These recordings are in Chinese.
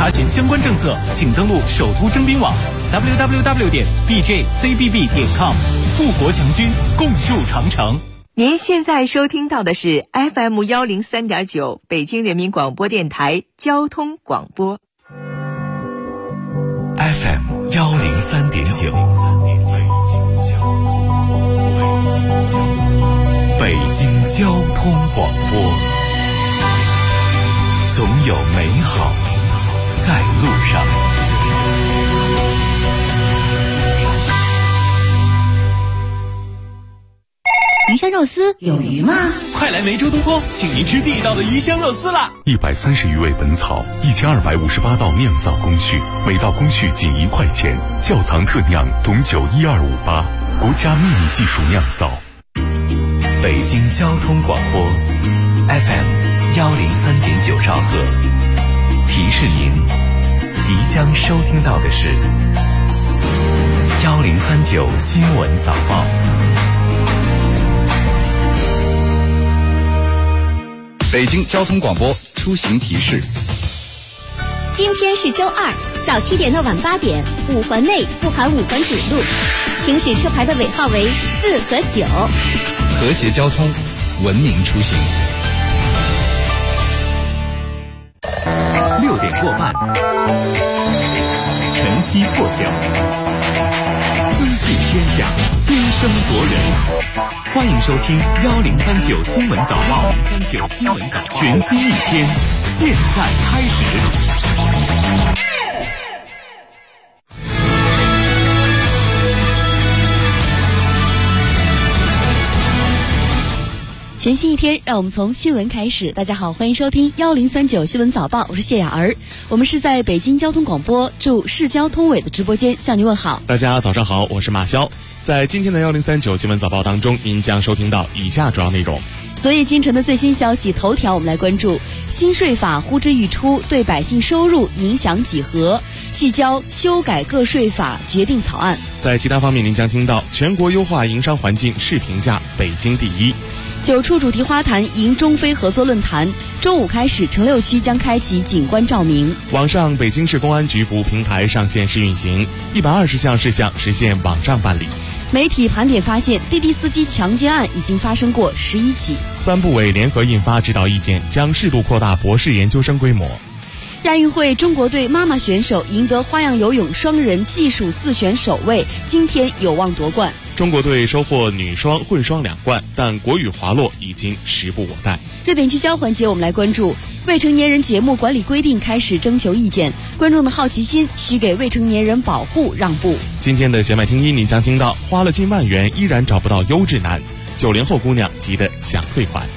查询相关政策，请登录首都征兵网 www.bjzbb.com。富国强军，共筑长城。 您现在收听到的是 FM 103.9北京人民广播电台交通广播。 FM 103.9，北京交通广播，总有美好在路上。 鱼香肉丝有鱼吗？ 快来梅州东坡，请您吃地道的鱼香肉丝啦 ！130余味本草，1258道酿造工序，每道工序仅1块钱。窖藏特酿董酒12588，国家秘密技术酿造。北京交通广播 FM 103.9兆赫，提示您即将收听到的是1039新闻早报。 北京交通广播出行提示： 今天是周二，早7点到晚8点，5环内不含5环主路，行驶车牌的尾号为4和9。 和谐交通，文明出行。 6点过半，晨曦破晓，资讯天下，先声夺人。欢迎收听1039新闻早报，1039新闻早报，全新一天，现在开始。 全新一天，让我们从新闻开始。大家好，欢迎收听1039新闻早报，我是谢雅儿。我们是在北京交通广播驻市交通委的直播间向您问好。 大家早上好，我是马潇。在今天的1039新闻早报当中，您将收听到以下主要内容。 昨夜今晨的最新消息头条，我们来关注新税法呼之欲出，对百姓收入影响几何？聚焦修改个税法决定草案。 在其他方面，您将听到全国优化营商环境市评价北京第一。 9处主题花坛迎中非合作论坛，周5开始，城6区将开启景观照明。 网上北京市公安局服务平台上线试运行，120项事项实现网上办理。 媒体盘点发现，滴滴司机强奸案已经发生过11起。 3部委联合印发指导意见，将适度扩大博士研究生规模。 亚运会中国队妈妈选手赢得花样游泳双人技术自选首位，今天有望夺冠。 中国队收获女双、混双2冠，但国羽滑落已经时不我待。 热点聚焦环节，我们来关注未成年人节目管理规定开始征求意见，观众的好奇心需给未成年人保护让步。 今天的弦外听音，你将听到花了近万元依然找不到优质男，90后姑娘急得想退款。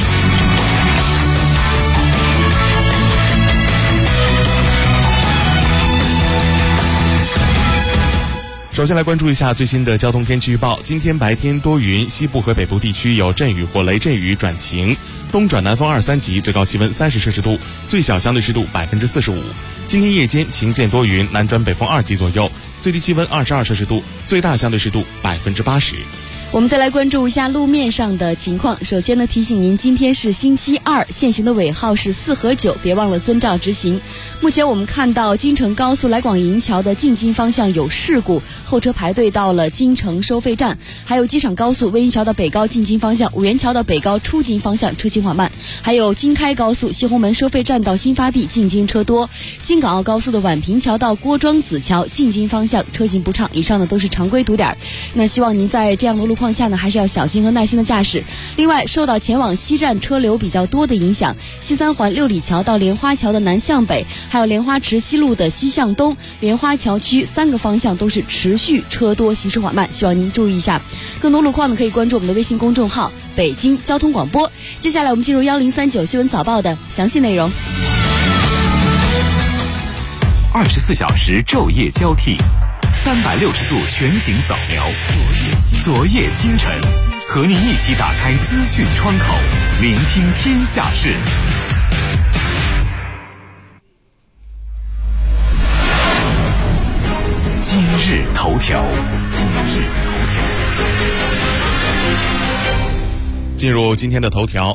首先来关注一下最新的交通天气预报。今天白天多云，西部和北部地区有阵雨或雷阵雨转晴，东转南风2、3级，最高气温30摄氏度，最小相对湿度45%。今天夜间晴间多云，南转北风2级左右，最低气温22摄氏度，最大相对湿度80%。 我们再来关注一下路面上的情况。首先呢，提醒您，今天是星期二，限行的尾号是4和9，别忘了遵照执行。目前我们看到京承高速来广营桥的进京方向有事故，后车排队到了京承收费站，还有机场高速威云桥到北高进京方向、五元桥到北高出京方向车行缓慢，还有京开高速西红门收费站到新发地进京车多，京港澳高速的宛平桥到郭庄子桥进京方向车行不畅。以上呢都是常规堵点，那希望您在这样的路况下呢，还是要小心和耐心的驾驶。另外，受到前往西站车流比较多的影响，西三环六里桥到莲花桥的南向北，还有莲花池西路的西向东，莲花桥区3个方向都是持续车多，行驶缓慢，希望您注意一下。更多路况呢，可以关注我们的微信公众号北京交通广播。接下来我们进入1039新闻早报的详细内容。 24小时昼夜交替，360度全景扫描，昨夜今晨，和您一起打开资讯窗口，聆听天下事。今日头条。 进入今天的头条。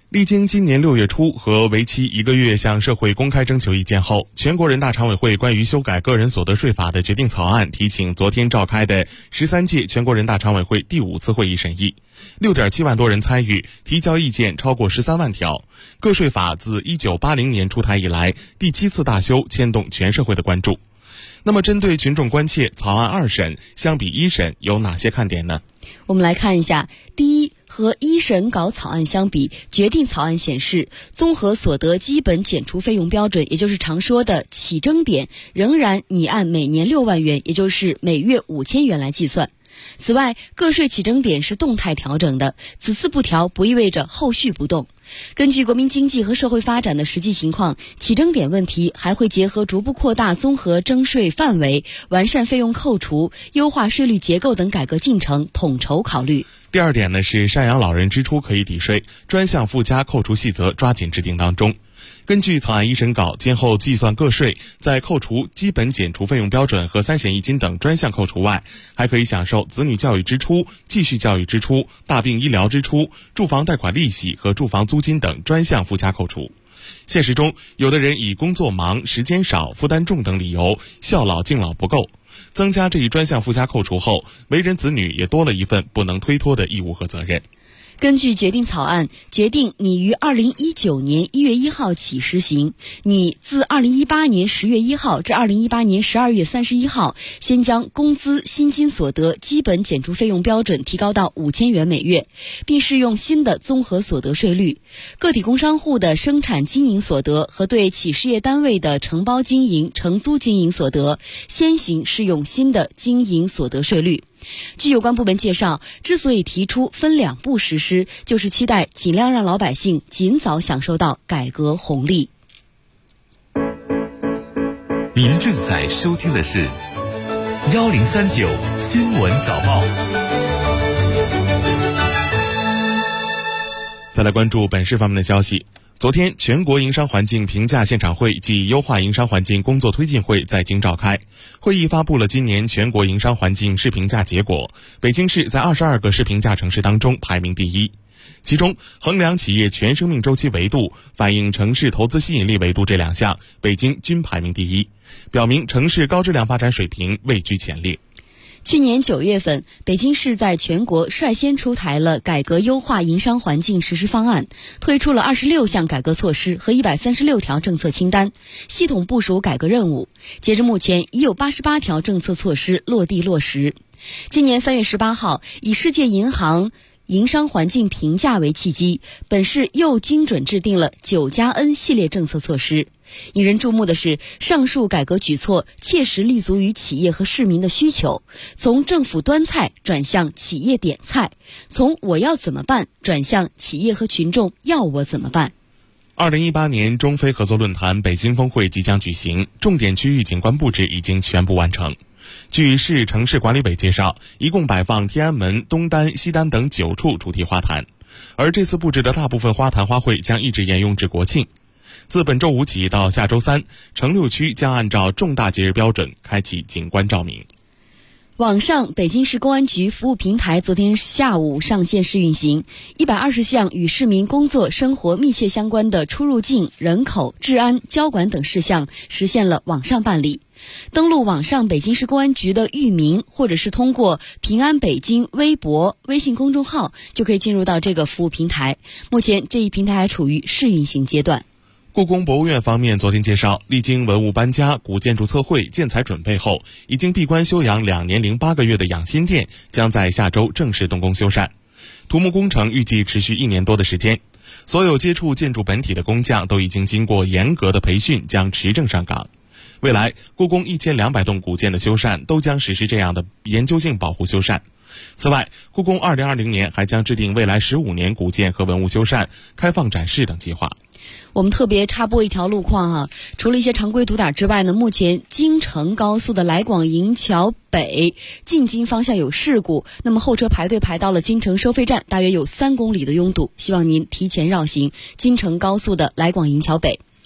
历经今年6月初和为期1个月向社会公开征求意见后，全国人大常委会关于修改个人所得税法的决定草案提请昨天召开的13届全国人大常委会第5次会议审议。6.7万多人参与，提交意见超过13万条。个税法自1980年出台以来第7次大修，牵动全社会的关注。那么针对群众关切，草案2审相比1审有哪些看点呢？ 我们来看一下。第一，和1审稿草案相比，决定草案显示，综合所得基本减除费用标准，也就是常说的起征点，仍然拟按每年6万元，也就是每月5000元来计算。此外，个税起征点是动态调整的，此次不调不意味着后续不动。根据国民经济和社会发展的实际情况，起征点问题还会结合逐步扩大综合征税范围、完善费用扣除、优化税率结构等改革进程统筹考虑。 第二点呢是赡养老人支出可以抵税，专项附加扣除细则抓紧制定当中。根据草案1审稿，今后计算个税，在扣除基本减除费用标准和3险1金等专项扣除外，还可以享受子女教育支出、继续教育支出、大病医疗支出、住房贷款利息和住房租金等专项附加扣除。现实中，有的人以工作忙、时间少、负担重等理由，孝老敬老不够。增加这一专项附加扣除后，为人子女也多了一份不能推脱的义务和责任。 根据决定草案，决定拟于2019年1月1号起实行。拟自2018年10月1号至2018年12月31号，先将工资薪金所得基本减除费用标准提高到5000元每月，并适用新的综合所得税率。个体工商户的生产经营所得和对企事业单位的承包经营、承租经营所得，先行适用新的经营所得税率。据有关部门介绍，之所以提出分2步实施，就是期待尽量让老百姓尽早享受到改革红利。 您正在收听的是1039新闻早报。 再来关注本市方面的消息。昨天，全国营商环境评价现场会暨优化营商环境工作推进会在京召开。会议发布了今年全国营商环境市评价结果，北京市在22个市评价城市当中排名第1。其中，衡量企业全生命周期维度、反映城市投资吸引力维度这2项，北京均排名第1，表明城市高质量发展水平位居前列。 去年9月份，北京市在全国率先出台了改革优化营商环境实施方案，推出了26项改革措施和136条政策清单，系统部署改革任务。截至目前，已有88条政策措施落地落实。今年3月18号，以世界银行营商环境评价为契机，本市又精准制定了9+N 系列政策措施。引人注目的是，上述改革举措切实立足于企业和市民的需求，从政府端菜转向企业点菜，从我要怎么办转向企业和群众要我怎么办。 2018年中非合作论坛北京峰会即将举行，重点区域景观布置已经全部完成。据市城市管理委介绍，一共摆放天安门、东单、西单等9处主题花坛，而这次布置的大部分花坛花卉将一直沿用至国庆。自本周5起到下周3，城6区将按照重大节日标准开启景观照明。 网上北京市公安局服务平台昨天下午上线试运行，120项与市民工作生活密切相关的出入境、人口、治安、交管等事项实现了网上办理。登录网上北京市公安局的域名，或者是通过平安北京微博、微信公众号，就可以进入到这个服务平台。目前这一平台还处于试运行阶段。 故宫博物院方面昨天介绍，历经文物搬家、古建筑测绘、建材准备后，已经闭关休养2年0 8个月的养心殿将在下周正式动工修缮。土木工程预计持续1年多的时间，所有接触建筑本体的工匠都已经经过严格的培训，将持证上岗。未来，故宫1200栋古建的修缮都将实施这样的研究性保护修缮。此外，故宫2020年还将制定未来15年古建和文物修缮、开放展示等计划。 我们特别插播一条路况除了一些常规堵点之外呢，目前京承高速的来广营桥北进京方向有事故，那么后车排队排到了京承收费站，大约有3公里的拥堵，希望您提前绕行京承高速的来广营桥北。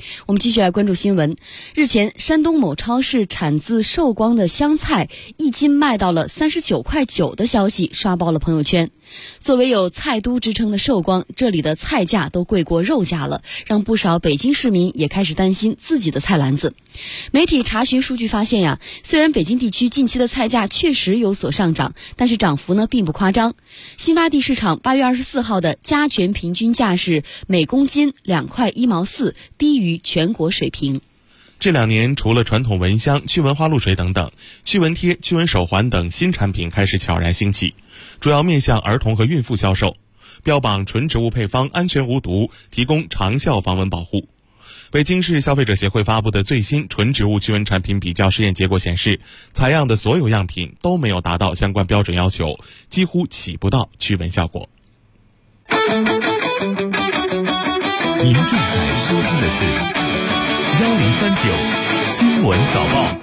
我们继续来关注新闻。日前，山东某超市产自寿光的香菜1斤卖到了39.9块的消息刷爆了朋友圈。作为有菜都之称的寿光，这里的菜价都贵过肉价了，让不少北京市民也开始担心自己的菜篮子。媒体查询数据发现呀，虽然北京地区近期的菜价确实有所上涨，但是涨幅呢并不夸张。新发地市场8月24号的加权平均价是每公斤2块1毛4，低于全国水平。 这2年，除了传统蚊香、驱蚊花露水等等，驱蚊贴、驱蚊手环等新产品开始悄然兴起，主要面向儿童和孕妇销售，标榜纯植物配方，安全无毒，提供长效防蚊保护。北京市消费者协会发布的最新纯植物驱蚊产品比较试验结果显示，采样的所有样品都没有达到相关标准要求，几乎起不到驱蚊效果。 您正在收听的是1039新闻早报。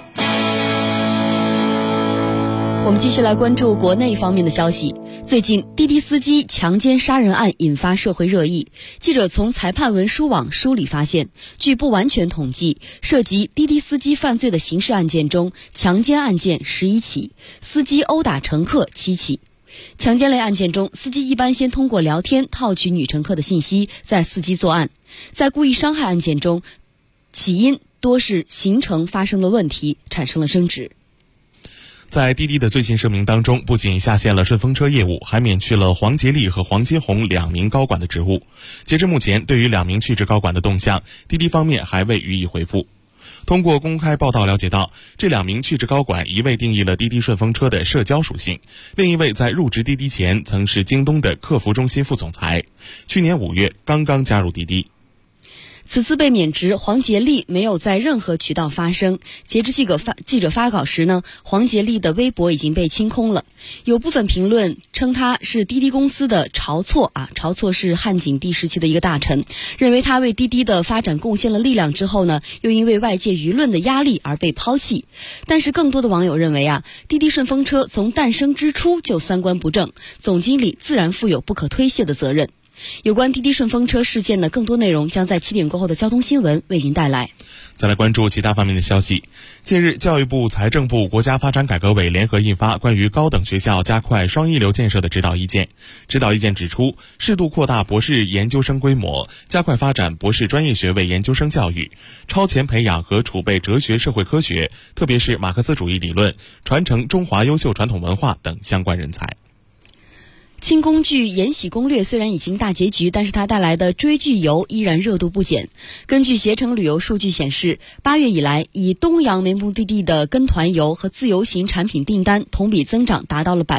我们继续来关注国内方面的消息。最近，滴滴司机强奸杀人案引发社会热议。记者从裁判文书网梳理发现，据不完全统计，涉及滴滴司机犯罪的刑事案件中，强奸案件11起，司机殴打乘客7起。强奸类案件中，司机一般先通过聊天套取女乘客的信息，再伺机作案。在故意伤害案件中，起因多是行程发生了问题，产生了争执。 在滴滴的最新声明当中，不仅下线了顺风车业务，还免去了黄杰利和黄金红2名高管的职务。截至目前，对于2名去职高管的动向，滴滴方面还未予以回复。通过公开报道了解到，这2名去职高管，一位定义了滴滴顺风车的社交属性，另一位在入职滴滴前曾是京东的客服中心副总裁，去年5月刚刚加入滴滴。 此次被免职，黄杰利没有在任何渠道发声。截至记者发稿时呢，黄杰利的微博已经被清空了。有部分评论称他是滴滴公司的晁错晁错是汉景帝时期的一个大臣，认为他为滴滴的发展贡献了力量之后呢，又因为外界舆论的压力而被抛弃。但是更多的网友认为滴滴顺风车从诞生之初就3观不正，总经理自然负有不可推卸的责任。有关滴滴顺风车事件的更多内容将在7点过后的交通新闻为您带来。 再来关注其他方面的消息。近日，教育部、财政部、国家发展改革委联合印发关于高等学校加快双一流建设的指导意见。指导意见指出，适度扩大博士研究生规模，加快发展博士专业学位研究生教育，超前培养和储备哲学社会科学，特别是马克思主义理论，传承中华优秀传统文化等相关人才。 清宫剧《延禧攻略》虽然已经大结局，但是它带来的追剧游依然热度不减。根据携程旅游数据显示，8月以来，以东洋为目的地的跟团游和自由行产品订单同比增长达到了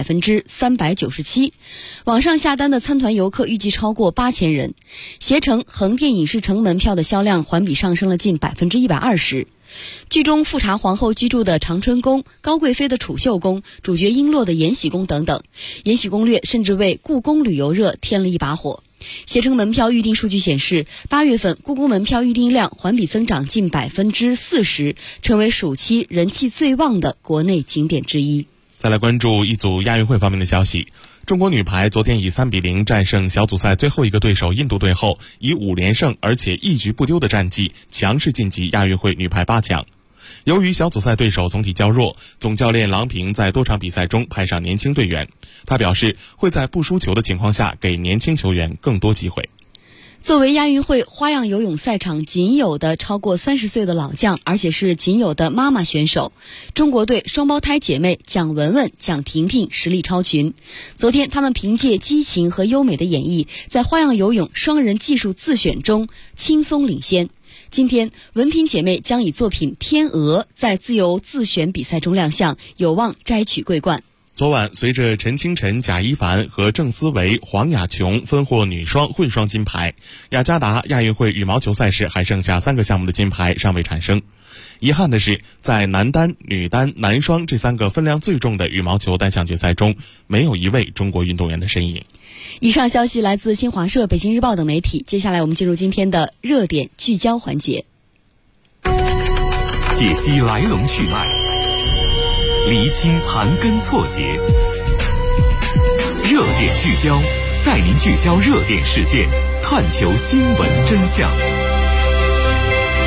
397%。网上下单的参团游客预计超过8000人。携程横店影视城门票的销量环比上升了近120%。剧中富察皇后居住的长春宫、高贵妃的储秀宫、主角璎珞的延禧宫等等，延禧攻略甚至为故宫旅游热添了一把火。携程门票预订数据显示，8月份故宫门票预订量环比增长近40%，成为暑期人气最旺的国内景点之一。 再来关注一组亚运会方面的消息。中国女排昨天以3-0战胜小组赛最后一个对手印度队后，以5连胜而且一局不丢的战绩强势晋级亚运会女排8强。由于小组赛对手总体较弱，总教练郎平在多场比赛中派上年轻队员，他表示会在不输球的情况下给年轻球员更多机会。 作为亚运会花样游泳赛场仅有的超过30岁的老将，而且是仅有的妈妈选手，中国队双胞胎姐妹蒋雯雯、蒋婷婷实力超群。昨天，她们凭借激情和优美的演绎，在花样游泳双人技术自选中轻松领先。今天，文婷姐妹将以作品《天鹅》在自由自选比赛中亮相，有望摘取桂冠。 昨晚，随着陈清晨、贾一凡和郑思维、黄雅琼分获女双、混双金牌，雅加达亚运会羽毛球赛事还剩下3个项目的金牌尚未产生。遗憾的是，在男单、女单、男双这3个分量最重的羽毛球单项决赛中，没有一位中国运动员的身影。 以上消息来自新华社、北京日报等媒体。接下来我们进入今天的热点聚焦环节， 解析来龙去脉，厘清盘根错节，热点聚焦，带您聚焦热点事件，探求新闻真相。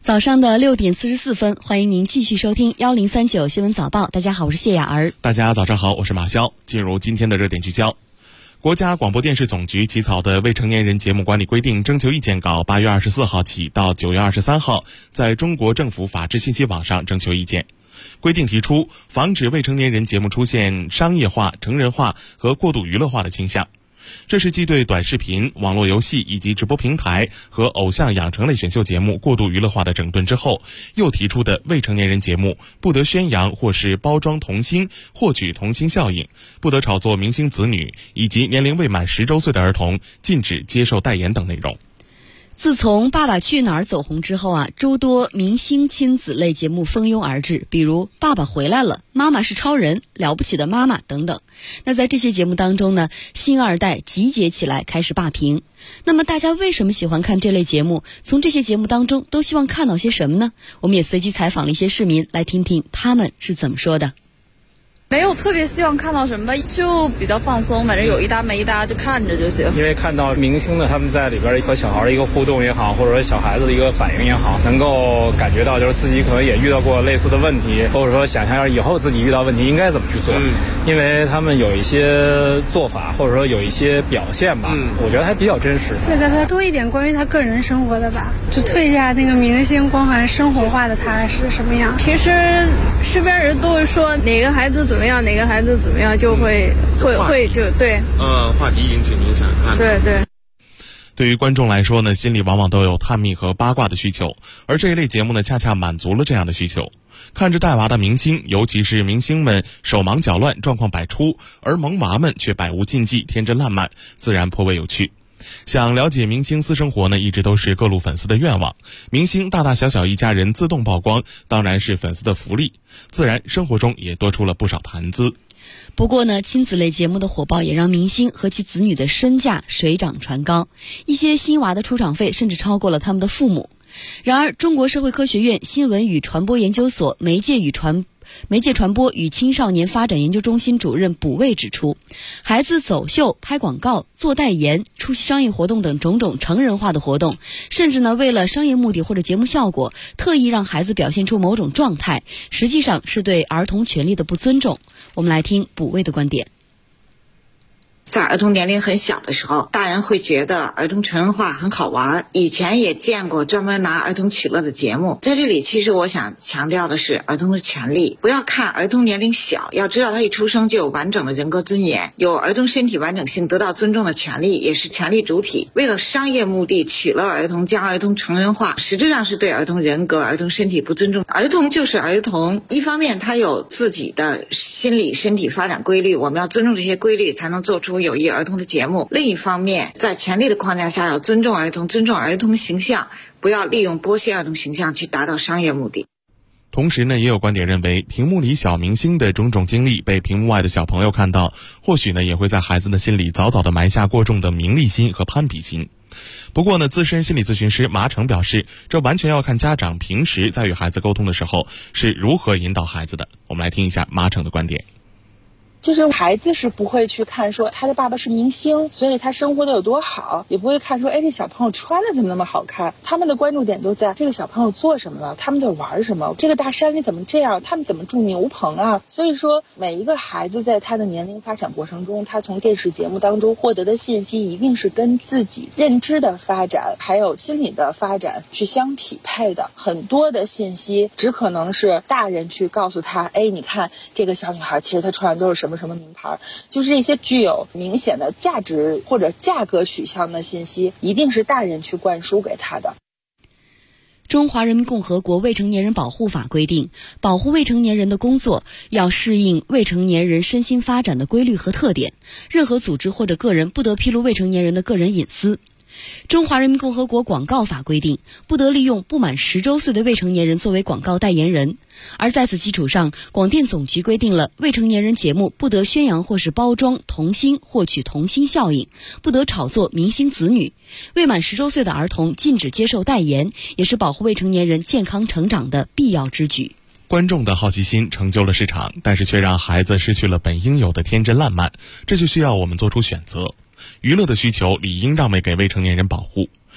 早上的6点44分，欢迎您继续收听1039新闻早报。大家好，我是谢雅儿。 大家早上好，我是马潇。进入今天的热点聚焦。国家广播电视总局起草的《未成年人节目管理规定》征求意见稿8月24号起到9月23号在中国政府法制信息网上征求意见。规定提出，防止未成年人节目出现商业化、成人化和过度娱乐化的倾向。这是继对短视频、网络游戏以及直播平台和偶像养成类选秀节目过度娱乐化的整顿之后，又提出的未成年人节目不得宣扬或是包装童星，获取童星效应，不得炒作明星子女，以及年龄未满10周岁的儿童禁止接受代言等内容。 自从《爸爸去哪儿》走红之后诸多明星亲子类节目蜂拥而至，比如《爸爸回来了》、《妈妈是超人》、《了不起的妈妈》等等。那在这些节目当中呢，新二代集结起来开始霸屏。那么大家为什么喜欢看这类节目？从这些节目当中都希望看到些什么呢？我们也随机采访了一些市民，来听听他们是怎么说的。 没有特别希望看到什么，就比较放松，反正有一搭没一搭就看着就行。 因为看到明星的他们在里边和小孩的一个互动也好，或者说小孩子的一个反应也好，能够感觉到就是自己可能也遇到过类似的问题，或者说想象以后自己遇到问题应该怎么去做。因为他们有一些做法或者说有一些表现吧，我觉得还比较真实。 这个他多一点关于他个人生活的吧，就退一下那个明星光环生活化的他是什么样。 平时身边人都会说哪个孩子怎么样，哪个孩子怎么样，就会就对。 话题引起您想看。 对。 对于观众来说呢，心里往往都有探秘和八卦的需求，而这一类节目呢，恰恰满足了这样的需求。看着带娃的明星，尤其是明星们手忙脚乱、状况百出，而萌娃们却百无禁忌、天真烂漫，自然颇为有趣。想了解明星私生活呢，一直都是各路粉丝的愿望。明星大大小小一家人自动曝光，当然是粉丝的福利，自然生活中也多出了不少谈资。 不过呢，亲子类节目的火爆也让明星和其子女的身价水涨船高，一些新娃的出场费甚至超过了他们的父母。然而，中国社会科学院新闻与传播研究所媒介传播与青少年发展研究中心主任卜卫指出，孩子走秀、拍广告、做代言、出席商业活动等种种成人化的活动，甚至呢为了商业目的或者节目效果，特意让孩子表现出某种状态，实际上是对儿童权利的不尊重。我们来听卜卫的观点。 在儿童年龄很小的时候，大人会觉得儿童成人化很好玩，以前也见过专门拿儿童取乐的节目。在这里其实我想强调的是儿童的权利，不要看儿童年龄小，要知道他一出生就有完整的人格尊严，有儿童身体完整性得到尊重的权利，也是权利主体。为了商业目的取乐儿童，将儿童成人化，实质上是对儿童人格、儿童身体不尊重。儿童就是儿童，一方面他有自己的心理身体发展规律，我们要尊重这些规律，才能做出有益儿童的节目。另一方面，在权利的框架下要尊重儿童，尊重儿童形象，不要利用剥削儿童形象去达到商业目的。 同时呢，也有观点认为，屏幕里小明星的种种经历被屏幕外的小朋友看到，或许呢也会在孩子的心里早早的埋下过重的名利心和攀比心。不过呢，资深心理咨询师马成表示，这完全要看家长平时在与孩子沟通的时候是如何引导孩子的。我们来听一下马成的观点。 就是孩子是不会去看说他的爸爸是明星，所以他生活的有多好，也不会看说这小朋友穿的怎么那么好看。他们的关注点都在这个小朋友做什么了，他们在玩什么，这个大山里怎么这样，他们怎么住牛棚啊。所以说每一个孩子在他的年龄发展过程中，他从电视节目当中获得的信息一定是跟自己认知的发展还有心理的发展去相匹配的。很多的信息只可能是大人去告诉他，你看这个小女孩其实她穿的都是什么名牌，就是一些具有明显的价值或者价格取向的信息，一定是大人去灌输给他的。 中华人民共和国未成年人保护法规定，保护未成年人的工作要适应未成年人身心发展的规律和特点，任何组织或者个人不得披露未成年人的个人隐私。中华人民共和国广告法规定，不得利用不满10周岁的未成年人作为广告代言人。而在此基础上，广电总局规定了未成年人节目不得宣扬或是包装童星，获取童星效应，不得炒作明星子女。未满10周岁的儿童禁止接受代言，也是保护未成年人健康成长的必要之举。 观众的好奇心成就了市场，但是却让孩子失去了本应有的天真烂漫，这就需要我们做出选择。娱乐的需求理应让位给未成年人保护，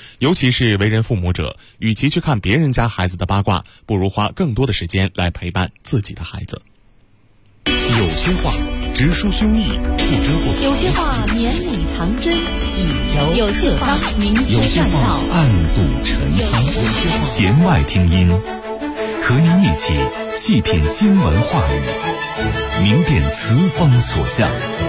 尤其是为人父母者，与其去看别人家孩子的八卦，不如花更多的时间来陪伴自己的孩子。 有些话直抒胸臆，不遮不藏； 有些话绵里藏针，以柔有些话明有些话暗度陈仓。 弦外听音，和您一起细品新闻话语，明辨词风所向。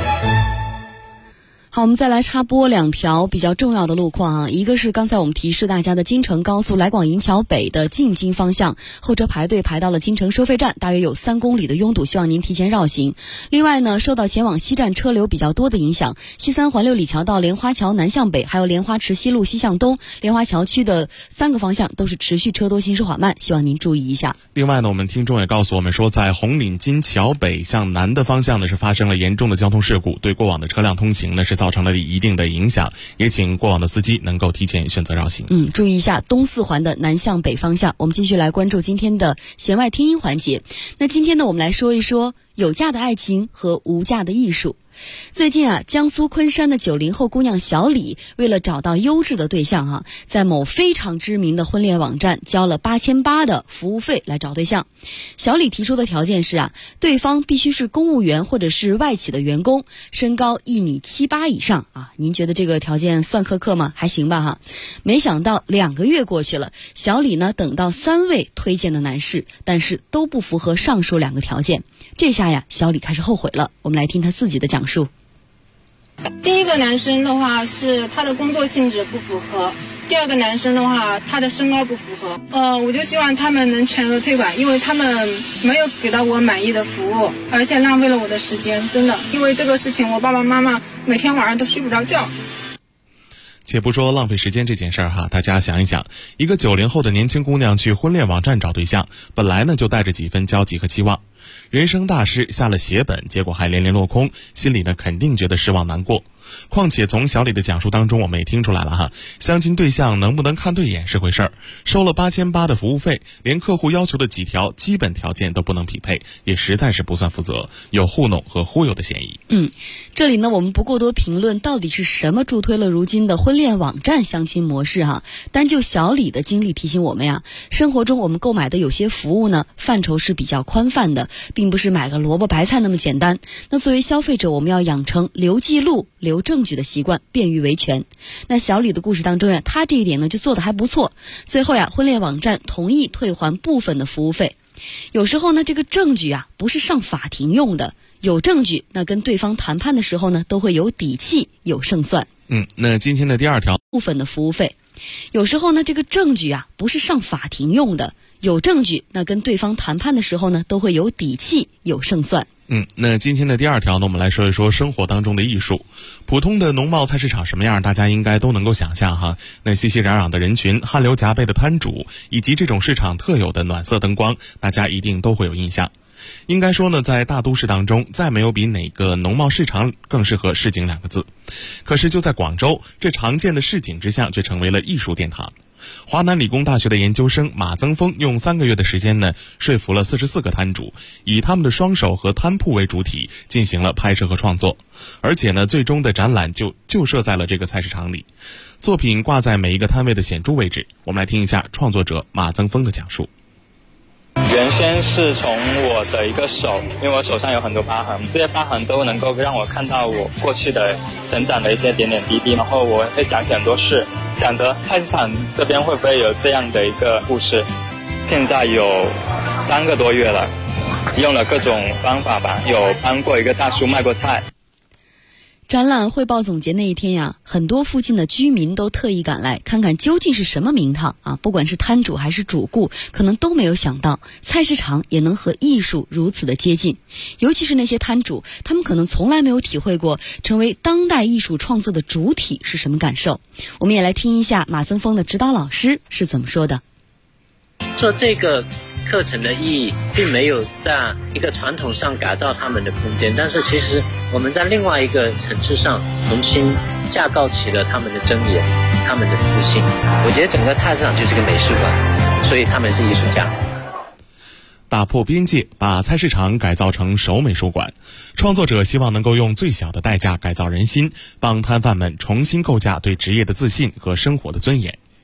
好，我们再来插播2条比较重要的路况啊。一个是刚才我们提示大家的京承高速来广营桥北的进京方向，后车排队排到了京承收费站，大约有3公里的拥堵，希望您提前绕行。另外呢，受到前往西站车流比较多的影响，西三环6里桥到莲花桥南向北，还有莲花池西路西向东、莲花桥区的3个方向都是持续车多，行驶缓慢，希望您注意一下。 另外呢，我们听众也告诉我们说，在红岭金桥北向南的方向呢，是发生了严重的交通事故，对过往的车辆通行呢是造成了一定的影响，也请过往的司机能够提前选择绕行。 注意一下东4环的南向北方向。我们继续来关注今天的弦外听音环节。那今天呢，我们来说一说有价的爱情和无价的艺术。最近啊，江苏昆山的90后姑娘小李，为了找到优质的对象在某非常知名的婚恋网站交了8800的服务费来找对象。小李提出的条件是对方必须是公务员或者是外企的员工，身高1.78米以上您觉得这个条件算苛刻吗？还行吧没想到2个月过去了，小李呢等到3位推荐的男士，但是都不符合上述2个条件。这下小李开始后悔了。我们来听他自己的讲述。 第一个男生的话是他的工作性质不符合，第二个男生的话他的身高不符合。我就希望他们能全额退款，因为他们没有给到我满意的服务，而且浪费了我的时间，真的。因为这个事情我爸爸妈妈每天晚上都睡不着觉。 且不说浪费时间这件事儿大家想一想，一个90后的年轻姑娘去婚恋网站找对象，本来呢就带着几分焦急和期望，人生大事下了血本，结果还连连落空，心里呢肯定觉得失望难过。况且从小李的讲述当中，我们也听出来了相亲对象能不能看对眼是回事儿，收了8800的服务费，连客户要求的几条基本条件都不能匹配，也实在是不算负责，有糊弄和忽悠的嫌疑。 这里呢我们不过多评论到底是什么助推了如今的婚恋网站相亲模式单就小李的经历提醒我们生活中我们购买的有些服务呢范畴是比较宽泛的，并不是买个萝卜白菜那么简单。那作为消费者，我们要养成留记录留证据的习惯，便于维权。那小李的故事当中他这一点呢就做得还不错。最后婚恋网站同意退还部分的服务费。有时候呢这个证据不是上法庭用的，有证据那跟对方谈判的时候呢都会有底气有胜算。 那今天的第2条， 部分的服务费。有时候呢这个证据不是上法庭用的，有证据那跟对方谈判的时候呢都会有底气有胜算。 那今天的第2条呢，我们来说一说生活当中的艺术。普通的农贸菜市场什么样，大家应该都能够想象那熙熙攘攘的人群，汗流浃背的摊主，以及这种市场特有的暖色灯光，大家一定都会有印象。应该说呢，在大都市当中，再没有比哪个农贸市场更适合市井2个字。可是就在广州，这常见的市井之巷却成为了艺术殿堂。华南理工大学的研究生马增峰用3个月的时间呢，说服了44个摊主，以他们的双手和摊铺为主体进行了拍摄和创作，而且呢，最终的展览就设在了这个菜市场里，作品挂在每一个摊位的显著位置。我们来听一下创作者马增峰的讲述。 原先是从我的一个手，因为我手上有很多疤痕，这些疤痕都能够让我看到我过去的成长的一些点点滴滴，然后我会想起很多事，想着菜市场这边会不会有这样的一个故事。现在有3个多月了，用了各种方法吧，有帮过一个大叔卖过菜。 展览汇报总结那一天很多附近的居民都特意赶来看看究竟是什么名堂不管是摊主还是主顾，可能都没有想到菜市场也能和艺术如此的接近。尤其是那些摊主，他们可能从来没有体会过成为当代艺术创作的主体是什么感受。我们也来听一下马增峰的指导老师是怎么说的。 做这个课程的意义并没有在一个传统上改造他们的空间，但是其实我们在另外一个层次上重新架构起了他们的睁眼，他们的自信。我觉得整个菜市场就是个美术馆，所以他们是艺术家。 打破边界，把菜市场改造成手美术馆。创作者希望能够用最小的代价改造人心，帮摊贩们重新构架对职业的自信和生活的尊严。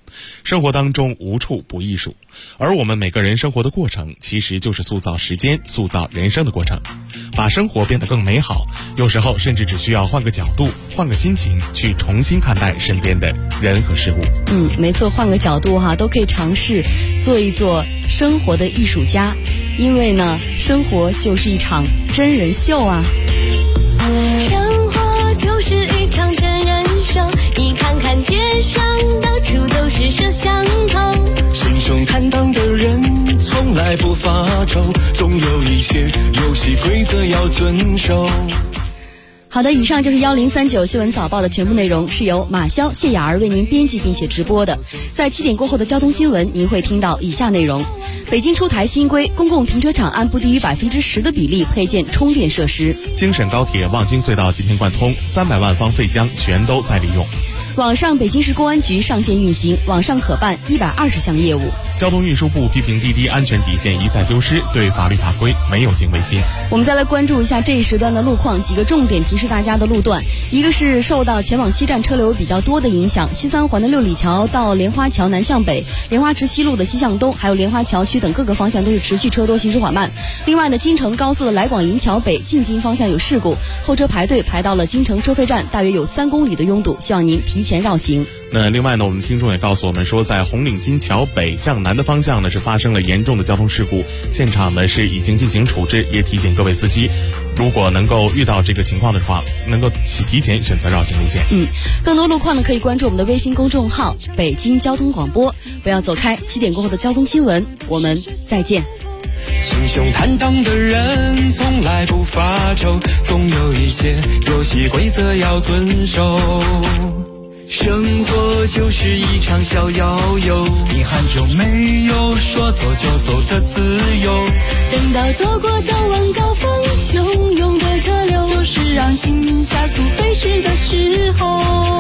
生活当中无处不艺术，而我们每个人生活的过程，其实就是塑造时间、塑造人生的过程。把生活变得更美好，有时候甚至只需要换个角度、换个心情，去重新看待身边的人和事物。 没错，换个角度哈，都可以尝试做一做生活的艺术家，因为呢，生活就是一场真人秀啊。 生活就是一场真人秀，你看看街上到处都是摄像头， 心胸坦荡的人从来不发愁，总有一些游戏规则要遵守。 好的，以上就是1039新闻早报的全部内容，是由马潇、谢雅儿为您编辑并且直播的。在7点过后的交通新闻，您会听到以下内容：北京出台新规，公共停车场按不低于10%的比例配建充电设施。 京沈高铁望京隧道今天贯通，300万方废浆全都在利用。 网上北京市公安局上线运行，网上可办120项业务。 交通运输部批评滴滴安全底线一再丢失，对法律法规没有敬畏心。 我们再来关注一下这一时段的路况，几个重点提示大家的路段。一个是受到前往西站车流比较多的影响，西三环的六里桥到莲花桥南向北，莲花池西路的西向东，还有莲花桥区等各个方向都是持续车多，行驶缓慢。另外呢，京承高速的来广营桥北进京方向有事故，后车排队排到了京承收费站，大约有3公里的拥堵，希望您提前绕行。 那另外呢，我们听众也告诉我们说，在红领巾桥北向南的方向呢是发生了严重的交通事故，现场呢是已经进行处置，也提醒各位司机，如果能够遇到这个情况的话，能够提前选择绕行路线。 更多路况呢可以关注我们的微信公众号北京交通广播。不要走开，7点过后的交通新闻，我们再见。 心胸坦荡的人从来不发愁，总有一些游戏规则要遵守。生活就是一场小摇游，你还有没有说走就走的自由？ 等到走过早晚高峰，汹涌的车流，就是让心加速飞驰的时候。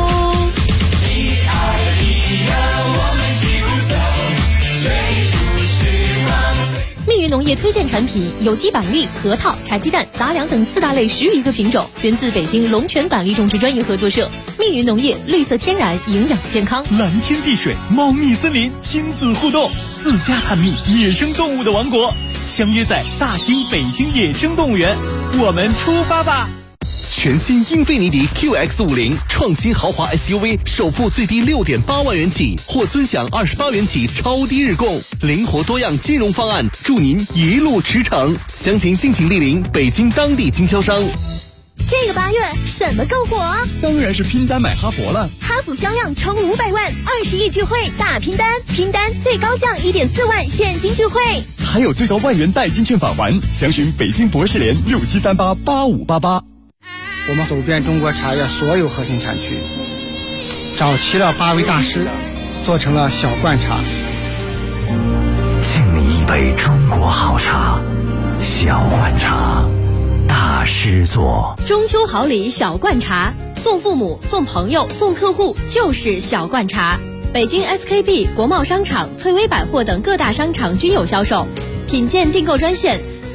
我们齐鼓走，追逐时光。 密云农业推荐产品有机板栗、核桃、茶鸡蛋、杂粮等4大类10余个品种，源自北京龙泉板栗种植专业合作社。密云农业，绿色天然，营养健康。 蓝天碧水，茂密森林，亲子互动，自家探秘野生动物的王国，相约在大兴北京野生动物园，我们出发吧！ 全新英菲尼迪 QX50 创新豪华 SUV， 首付最低6.8万元起，或尊享28元起超低日供，灵活多样金融方案，祝您一路驰骋。详情敬请莅临北京当地经销商。 这个8月什么够火？ 当然是拼单买哈弗了。 哈弗销量冲500万，20亿聚会大拼单，拼单最高降1.4万现金聚会， 还有最高万元代金券返还。详询北京博士联67388588。 我们走遍中国茶叶所有核心产区，找齐了8位大师，做成了小罐茶。 敬你一杯中国好茶，小罐茶，大师做。 中秋好礼小罐茶，送父母、送朋友、送客户就是小罐茶。北京 SKP、国贸商场、翠微百货等各大商场均有销售。品鉴订购专线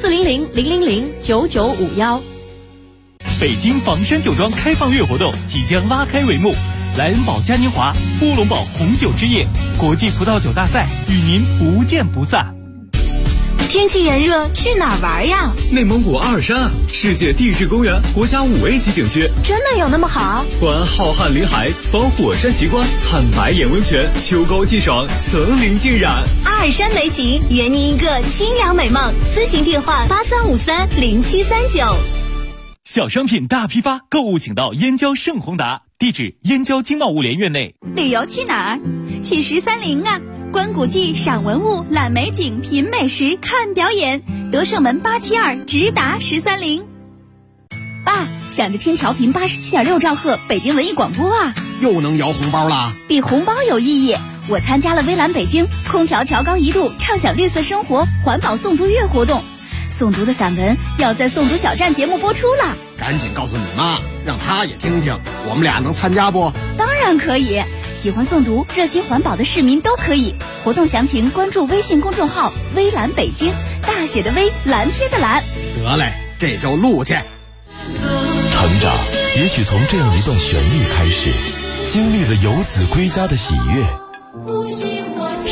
400-000-9951。 北京房山酒庄开放月活动即将拉开帷幕，莱恩堡嘉年华、乌龙堡红酒之夜、国际葡萄酒大赛与您不见不散。 天气炎热，去哪儿玩呀？ 内蒙古阿尔山，世界地质公园国家5A 级景区， 真的有那么好？ 观浩瀚林海，访火山奇观，看白眼温泉，秋高气爽，层林尽染。 阿尔山美景，圆你一个清凉美梦。咨询电话83530739。 小商品大批发，购物请到燕郊盛宏达，地址燕郊经贸物联院内。 旅游去哪儿？去1030啊！观古迹、赏文物、览美景、品美食、看表演，德胜门872直达1030。爸，想着听调频87.6兆赫北京文艺广播啊！ 又能摇红包啦？ 比红包有意义。我参加了微蓝北京空调调高1度，畅享绿色生活环保诵读月活动。诵读的散文要在诵读小站节目播出了， 赶紧告诉你妈，让她也听听。我们俩能参加不？ 当然可以，喜欢诵读、热心环保的市民都可以。活动详情关注微信公众号“微蓝北京”，大写的微，蓝天的蓝。 得嘞，这就录去。 成长也许从这样一段旋律开始，经历了游子归家的喜悦，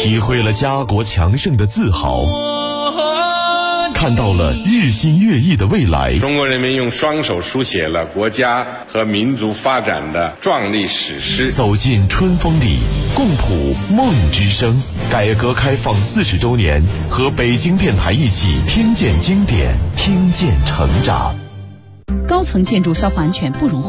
体会了家国强盛的自豪，看到了日新月异的未来。 中国人民用双手书写了国家和民族发展的壮丽史诗。 走进春风里，共谱梦之声。改革开放40周年，和北京电台一起听见经典，听见成长。 高层建筑消防安全不容